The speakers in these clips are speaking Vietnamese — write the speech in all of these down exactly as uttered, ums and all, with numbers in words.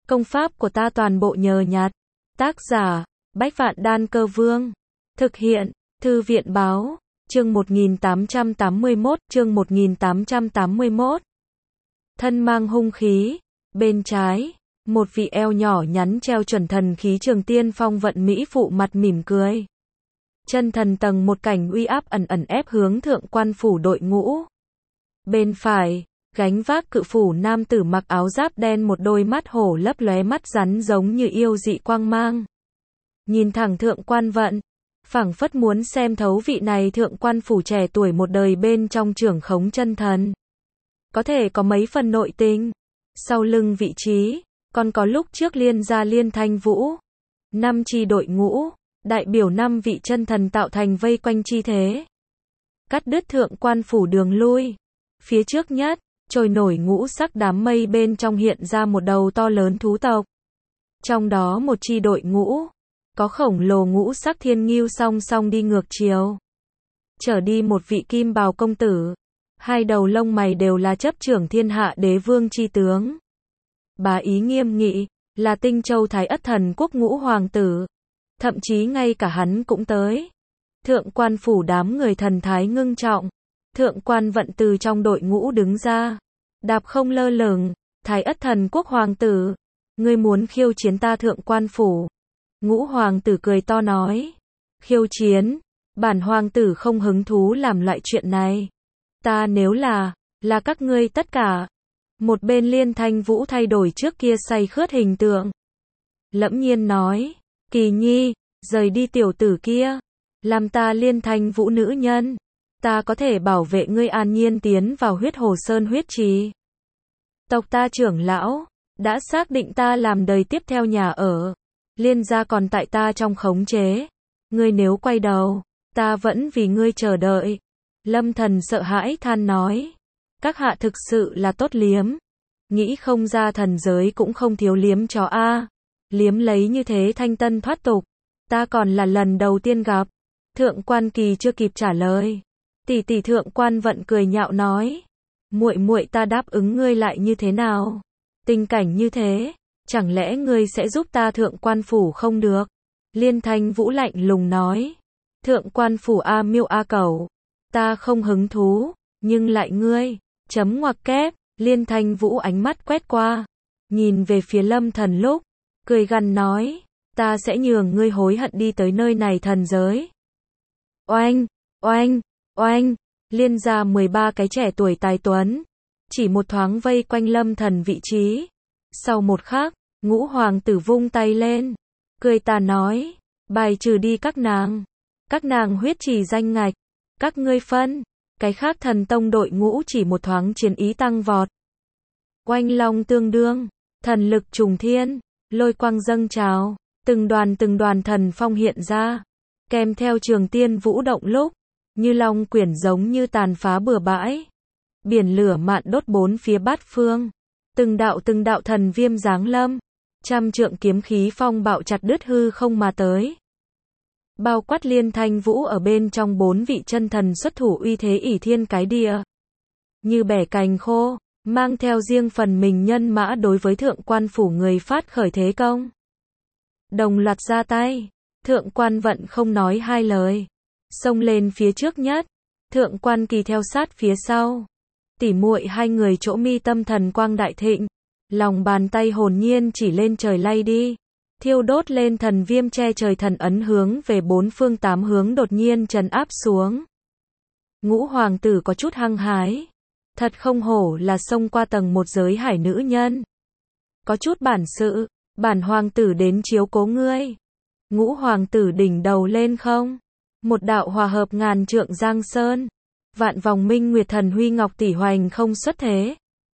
Công pháp của ta toàn bộ nhờ nhặt. Tác giả, Bách Vạn Đan Cơ Vương. Thực hiện, Thư viện Báo, chương một nghìn tám trăm tám mươi mốt, chương một nghìn tám trăm tám mươi mốt. Thân mang hung khí, bên trái, một vị eo nhỏ nhắn treo chuẩn thần khí trường tiên phong vận mỹ phụ mặt mỉm cười. Chân thần tầng một cảnh uy áp ẩn ẩn ép hướng thượng quan phủ đội ngũ. Bên phải, gánh vác cự phủ nam tử mặc áo giáp đen một đôi mắt hổ lấp lóe mắt rắn giống như yêu dị quang mang. Nhìn thẳng thượng quan vận, phảng phất muốn xem thấu vị này thượng quan phủ trẻ tuổi một đời bên trong trưởng khống chân thần. Có thể có mấy phần nội tình. Sau lưng vị trí, còn có lúc trước liên gia liên thanh vũ. Năm chi đội ngũ, đại biểu năm vị chân thần tạo thành vây quanh chi thế. Cắt đứt thượng quan phủ đường lui. Phía trước nhất, trôi nổi ngũ sắc đám mây bên trong hiện ra một đầu to lớn thú tộc. Trong đó một chi đội ngũ, có khổng lồ ngũ sắc thiên ngưu song song đi ngược chiều. Trở đi một vị kim bào công tử. Hai đầu lông mày đều là chấp trưởng thiên hạ đế vương chi tướng. Bá ý nghiêm nghị, là Tinh Châu Thái Ất Thần Quốc ngũ hoàng tử. Thậm chí ngay cả hắn cũng tới. Thượng quan phủ đám người thần thái ngưng trọng. Thượng quan vận từ trong đội ngũ đứng ra. Đạp không lơ lửng, Thái Ất Thần Quốc hoàng tử. Ngươi muốn khiêu chiến ta thượng quan phủ. Ngũ hoàng tử cười to nói. Khiêu chiến, bản hoàng tử không hứng thú làm loại chuyện này. Ta nếu là, là các ngươi tất cả. Một bên liên thanh vũ thay đổi trước kia say khướt hình tượng. Lẫm nhiên nói, Kỳ Nhi, rời đi tiểu tử kia. Làm ta liên thanh vũ nữ nhân. Ta có thể bảo vệ ngươi an nhiên tiến vào huyết hồ sơn huyết trì. Tộc ta trưởng lão, đã xác định ta làm đời tiếp theo nhà ở. Liên gia còn tại ta trong khống chế. Ngươi nếu quay đầu, ta vẫn vì ngươi chờ đợi. Lâm Thần sợ hãi than nói. Các hạ thực sự là tốt liếm. Nghĩ không ra thần giới cũng không thiếu liếm chó a. Liếm lấy như thế thanh tân thoát tục. Ta còn là lần đầu tiên gặp. Thượng quan Kỳ chưa kịp trả lời. Tỷ tỷ thượng quan vận cười nhạo nói. Muội muội ta đáp ứng ngươi lại như thế nào? Tình cảnh như thế, chẳng lẽ ngươi sẽ giúp ta thượng quan phủ không được? Liên thanh vũ lạnh lùng nói. Thượng quan phủ a miêu a cẩu. Ta không hứng thú, nhưng lại ngươi. Chấm ngoặc kép, liên thanh vũ ánh mắt quét qua. Nhìn về phía Lâm Thần lúc, cười gằn nói. Ta sẽ nhường ngươi hối hận đi tới nơi này thần giới. Oanh, oanh, oanh, liên gia mười ba cái trẻ tuổi tài tuấn. Chỉ một thoáng vây quanh Lâm Thần vị trí. Sau một khắc, ngũ hoàng tử vung tay lên. Cười tà nói, bài trừ đi các nàng. Các nàng huyết trì danh ngạch. Các ngươi phân. Cái khác thần tông đội ngũ chỉ một thoáng chiến ý tăng vọt. Oanh long tương đương. Thần lực trùng thiên. Lôi quang dâng trào. Từng đoàn từng đoàn thần phong hiện ra. Kèm theo trường tiên vũ động lúc. Như long quyển giống như tàn phá bừa bãi. Biển lửa mạn đốt bốn phía bát phương. Từng đạo từng đạo thần viêm giáng lâm. Trăm trượng kiếm khí phong bạo chặt đứt hư không mà tới. Bao quát liên thanh vũ ở bên trong bốn vị chân thần xuất thủ uy thế ỷ thiên cái địa. Như bẻ cành khô, mang theo riêng phần mình nhân mã đối với thượng quan phủ người phát khởi thế công. Đồng loạt ra tay, thượng quan vận không nói hai lời. Xông lên phía trước nhất, thượng quan Kỳ theo sát phía sau. Tỉ muội hai người chỗ mi tâm thần quang đại thịnh. Lòng bàn tay hồn nhiên chỉ lên trời lay đi. Thiêu đốt lên thần viêm che trời thần ấn hướng về bốn phương tám hướng đột nhiên trấn áp xuống. Ngũ hoàng tử có chút hăng hái. Thật không hổ là xông qua tầng một giới hải nữ nhân. Có chút bản sự, bản hoàng tử đến chiếu cố ngươi. Ngũ hoàng tử đỉnh đầu lên không. Một đạo hòa hợp ngàn trượng giang sơn. Vạn vòng minh nguyệt thần huy ngọc tỷ hoành không xuất thế.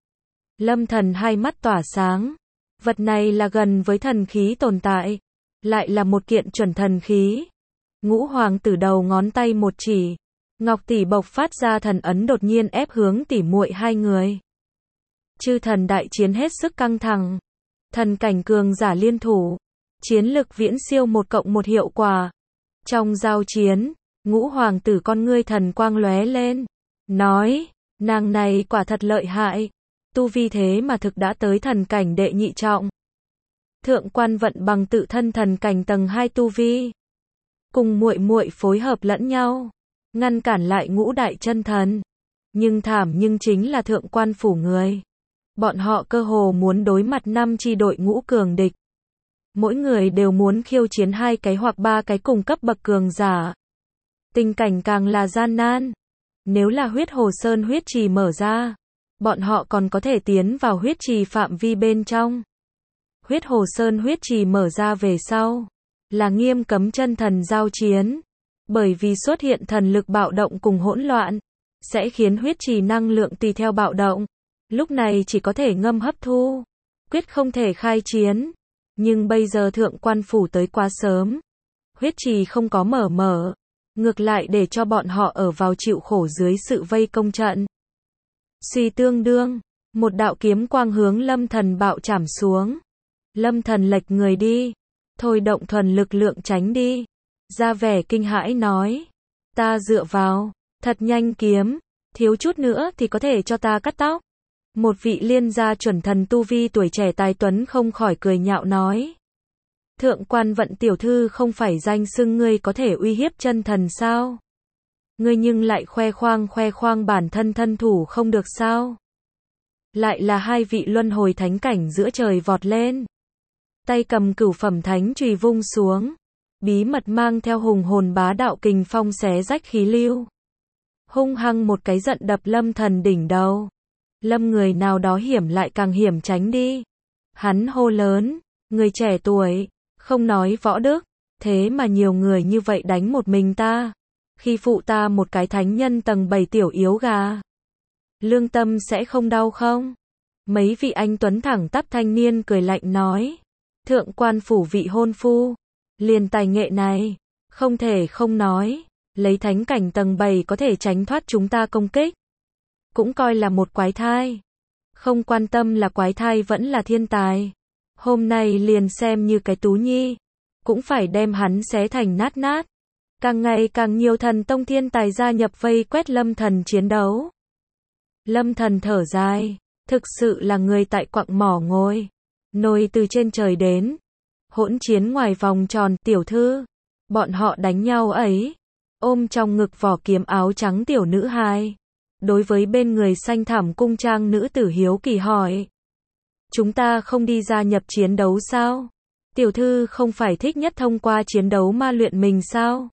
Lâm Thần hai mắt tỏa sáng. Vật này là gần với thần khí tồn tại. Lại là một kiện chuẩn thần khí. Ngũ hoàng tử đầu ngón tay một chỉ. Ngọc tỷ bộc phát ra thần ấn đột nhiên ép hướng tỉ muội hai người. Chư thần đại chiến hết sức căng thẳng. Thần cảnh cường giả liên thủ. Chiến lực viễn siêu một cộng một hiệu quả. Trong giao chiến, ngũ hoàng tử con ngươi thần quang lóe lên. Nói, nàng này quả thật lợi hại. Tu vi thế mà thực đã tới thần cảnh đệ nhị trọng. Thượng Quan Vận bằng tự thân thần cảnh tầng hai tu vi, cùng muội muội phối hợp lẫn nhau, ngăn cản lại ngũ đại chân thần. Nhưng thảm nhưng chính là Thượng Quan phủ người. Bọn họ cơ hồ muốn đối mặt năm chi đội ngũ cường địch. Mỗi người đều muốn khiêu chiến hai cái hoặc ba cái cùng cấp bậc cường giả. Tình cảnh càng là gian nan. Nếu là huyết hồ sơn huyết trì mở ra, bọn họ còn có thể tiến vào huyết trì phạm vi bên trong. Huyết hồ sơn huyết trì mở ra về sau, là nghiêm cấm chân thần giao chiến. Bởi vì xuất hiện thần lực bạo động cùng hỗn loạn, sẽ khiến huyết trì năng lượng tùy theo bạo động. Lúc này chỉ có thể ngâm hấp thu, quyết không thể khai chiến. Nhưng bây giờ Thượng Quan phủ tới quá sớm. Huyết trì không có mở mở, ngược lại để cho bọn họ ở vào chịu khổ dưới sự vây công trận. Suy tương đương, một đạo kiếm quang hướng Lâm Thần bạo chảm xuống. Lâm Thần lệch người đi, thôi động thuần lực lượng tránh đi. Ra vẻ kinh hãi nói, ta dựa vào, thật nhanh kiếm, thiếu chút nữa thì có thể cho ta cắt tóc. Một vị liên gia chuẩn thần tu vi tuổi trẻ tài tuấn không khỏi cười nhạo nói. Thượng Quan Vận tiểu thư không phải danh xưng ngươi có thể uy hiếp chân thần sao? Ngươi nhưng lại khoe khoang khoe khoang bản thân thân thủ không được sao? Lại là hai vị luân hồi thánh cảnh giữa trời vọt lên. Tay cầm cửu phẩm thánh chùy vung xuống. Bí mật mang theo hùng hồn bá đạo kình phong xé rách khí lưu. Hung hăng một cái giận đập Lâm Thần đỉnh đầu. Lâm người nào đó hiểm lại càng hiểm tránh đi. Hắn hô lớn, người trẻ tuổi, không nói võ đức, thế mà nhiều người như vậy đánh một mình ta. Khi phụ ta một cái thánh nhân tầng bảy tiểu yếu gà. Lương tâm sẽ không đau không? Mấy vị anh tuấn thẳng tắp thanh niên cười lạnh nói. Thượng Quan phủ vị hôn phu. Liền tài nghệ này, không thể không nói. Lấy thánh cảnh tầng bảy có thể tránh thoát chúng ta công kích. Cũng coi là một quái thai. Không quan tâm là quái thai vẫn là thiên tài. Hôm nay liền xem như cái tú nhi. Cũng phải đem hắn xé thành nát nát. Càng ngày càng nhiều thần tông thiên tài gia nhập vây quét Lâm Thần chiến đấu. Lâm Thần thở dài. Thực sự là người tại quặng mỏ ngồi. Nồi từ trên trời đến. Hỗn chiến ngoài vòng tròn tiểu thư. Bọn họ đánh nhau ấy. Ôm trong ngực vỏ kiếm áo trắng tiểu nữ hài. Đối với bên người xanh thẳm cung trang nữ tử hiếu kỳ hỏi. Chúng ta không đi gia nhập chiến đấu sao? Tiểu thư không phải thích nhất thông qua chiến đấu ma luyện mình sao?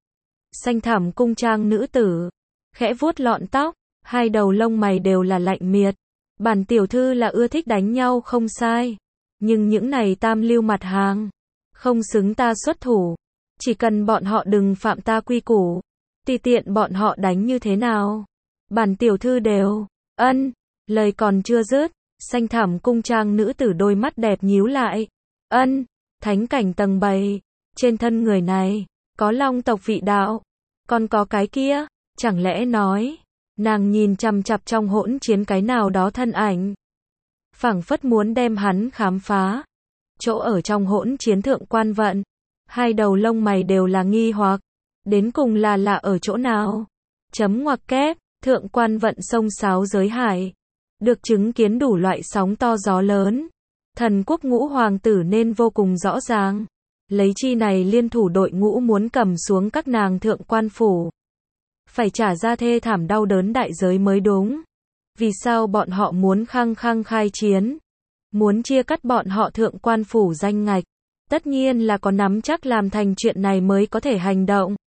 Xanh thẳm cung trang nữ tử. Khẽ vuốt lọn tóc. Hai đầu lông mày đều là lạnh miệt. Bản tiểu thư là ưa thích đánh nhau không sai. Nhưng những này tam lưu mặt hàng. Không xứng ta xuất thủ. Chỉ cần bọn họ đừng phạm ta quy củ. Tùy tiện bọn họ đánh như thế nào. Bản tiểu thư đều. Ân. Lời còn chưa dứt. Xanh thẳm cung trang nữ tử đôi mắt đẹp nhíu lại. Ân. Thánh cảnh tầng bảy. Trên thân người này. Có long tộc vị đạo. Còn có cái kia. Chẳng lẽ nói. Nàng nhìn chằm chặp trong hỗn chiến cái nào đó thân ảnh. Phảng phất muốn đem hắn khám phá. Chỗ ở trong hỗn chiến Thượng Quan Vận. Hai đầu lông mày đều là nghi hoặc. Đến cùng là lạ ở chỗ nào? Chấm ngoặc kép. Thượng Quan Vận sông sáo giới hải. Được chứng kiến đủ loại sóng to gió lớn. Thần quốc ngũ hoàng tử nên vô cùng rõ ràng. Lấy chi này liên thủ đội ngũ muốn cầm xuống các nàng Thượng Quan phủ. Phải trả ra thê thảm đau đớn đại giới mới đúng. Vì sao bọn họ muốn khăng khăng khai chiến? Muốn chia cắt bọn họ Thượng Quan phủ danh ngạch. Tất nhiên là có nắm chắc làm thành chuyện này mới có thể hành động.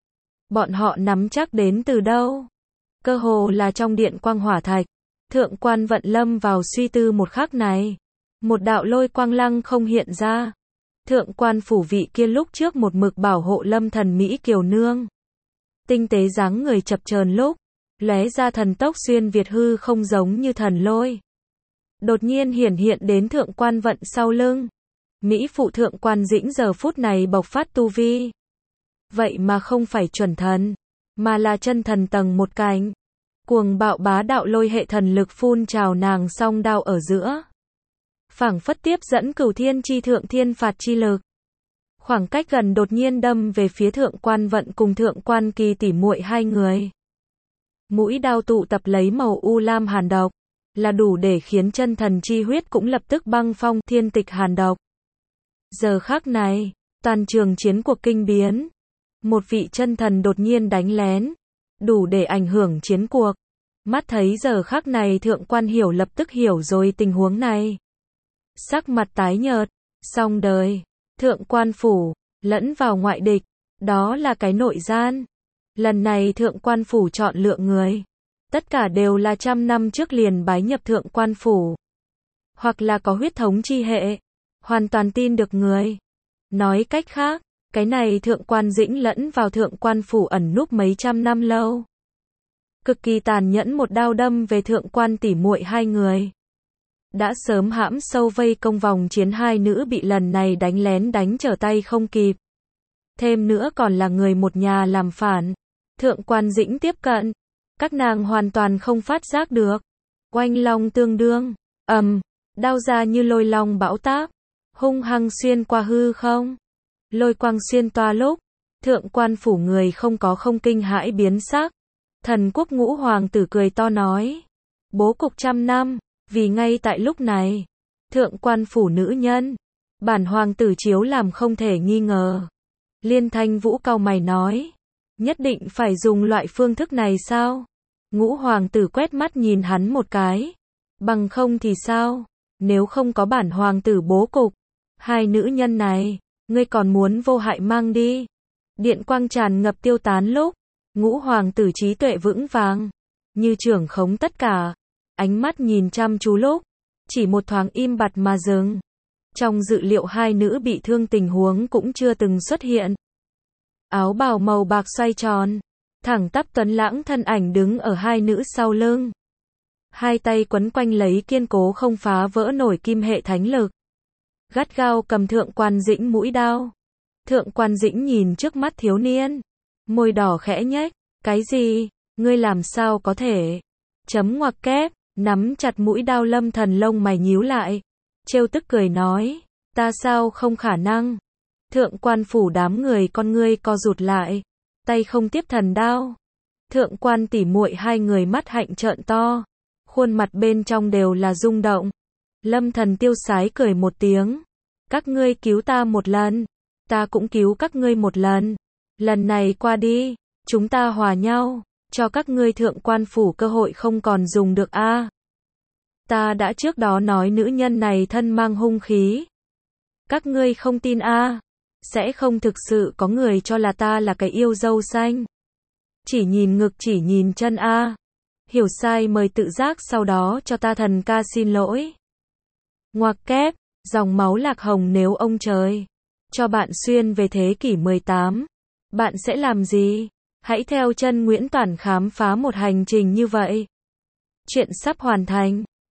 Bọn họ nắm chắc đến từ đâu? Cơ hồ là trong điện quang hỏa thạch. Thượng Quan Vận lâm vào suy tư một khắc này. Một đạo lôi quang lăng không hiện ra. Thượng Quan phủ vị kia lúc trước một mực bảo hộ Lâm Thần Mỹ kiều nương. Tinh tế dáng người chập chờn lúc. Lóe ra thần tốc xuyên việt hư không giống như thần lôi. Đột nhiên hiển hiện đến Thượng Quan Vận sau lưng. Mỹ phụ Thượng Quan Dĩnh giờ phút này bộc phát tu vi. Vậy mà không phải chuẩn thần. Mà là chân thần tầng một cánh. Cuồng bạo bá đạo lôi hệ thần lực phun trào nàng song đao ở giữa. Phảng phất tiếp dẫn cửu thiên chi thượng thiên phạt chi lực. Khoảng cách gần đột nhiên đâm về phía Thượng Quan Vận cùng Thượng Quan Kỳ tỉ muội hai người. Mũi đao tụ tập lấy màu u lam hàn độc. Là đủ để khiến chân thần chi huyết cũng lập tức băng phong thiên tịch hàn độc. Giờ khắc này, toàn trường chiến cuộc kinh biến. Một vị chân thần đột nhiên đánh lén, đủ để ảnh hưởng chiến cuộc. Mắt thấy giờ khắc này Thượng Quan Hiểu lập tức hiểu rồi tình huống này. Sắc mặt tái nhợt, xong đời, Thượng Quan Phủ, lẫn vào ngoại địch, đó là cái nội gian. Lần này Thượng Quan Phủ chọn lựa người, tất cả đều là trăm năm trước liền bái nhập Thượng Quan Phủ. Hoặc là có huyết thống chi hệ, hoàn toàn tin được người. Nói cách khác, cái này Thượng Quan Dĩnh lẫn vào Thượng Quan Phủ ẩn núp mấy trăm năm lâu. Cực kỳ tàn nhẫn một đao đâm về Thượng Quan tỷ muội hai người. Đã sớm hãm sâu vây công vòng chiến hai nữ bị lần này đánh lén đánh trở tay không kịp. Thêm nữa còn là người một nhà làm phản. Thượng Quan Dĩnh tiếp cận, các nàng hoàn toàn không phát giác được. Oanh long tương đương, ầm, đao ra như lôi long bão táp, hung hăng xuyên qua hư không. Lôi quang xuyên toa lúc, Thượng Quan Phủ người không có không kinh hãi biến sắc. Thần quốc Ngũ hoàng tử cười to nói, bố cục trăm năm, vì ngay tại lúc này, Thượng Quan Phủ nữ nhân, bản hoàng tử chiếu làm không thể nghi ngờ. Liên Thanh Vũ cau mày nói, nhất định phải dùng loại phương thức này sao? Ngũ hoàng tử quét mắt nhìn hắn một cái, bằng không thì sao? Nếu không có bản hoàng tử bố cục, hai nữ nhân này, ngươi còn muốn vô hại mang đi. Điện quang tràn ngập tiêu tán lúc, Ngũ hoàng tử trí tuệ vững vàng, như trưởng khống tất cả, ánh mắt nhìn chăm chú lúc, chỉ một thoáng im bặt mà dừng. Trong dự liệu hai nữ bị thương tình huống cũng chưa từng xuất hiện. Áo bào màu bạc xoay tròn, thẳng tắp tuấn lãng thân ảnh đứng ở hai nữ sau lưng. Hai tay quấn quanh lấy kiên cố không phá vỡ nổi kim hệ thánh lực. Gắt gao cầm Thượng Quan Dĩnh mũi đao. Thượng Quan Dĩnh nhìn trước mắt thiếu niên, môi đỏ khẽ nhếch, cái gì, ngươi làm sao có thể? Chấm ngoặc kép, nắm chặt mũi đao Lâm Thần lông mày nhíu lại, trêu tức cười nói, ta sao không khả năng? Thượng Quan Phủ đám người con ngươi co rụt lại, tay không tiếp thần đao. Thượng Quan tỷ muội hai người mắt hạnh trợn to, khuôn mặt bên trong đều là rung động. Lâm Thần tiêu sái cười một tiếng, các ngươi cứu ta một lần, ta cũng cứu các ngươi một lần. Lần này qua đi, chúng ta hòa nhau, cho các ngươi Thượng Quan Phủ cơ hội không còn dùng được a. À, ta đã trước đó nói nữ nhân này thân mang hung khí. Các ngươi không tin a? À, sẽ không thực sự có người cho là ta là cái yêu dâu xanh. Chỉ nhìn ngực chỉ nhìn chân a. À, hiểu sai mời tự giác sau đó cho ta thần ca xin lỗi. Ngoặc kép, dòng máu lạc hồng nếu ông trời cho bạn xuyên về thế kỷ mười tám, bạn sẽ làm gì? Hãy theo chân Nguyễn Toản khám phá một hành trình như vậy. Chuyện sắp hoàn thành.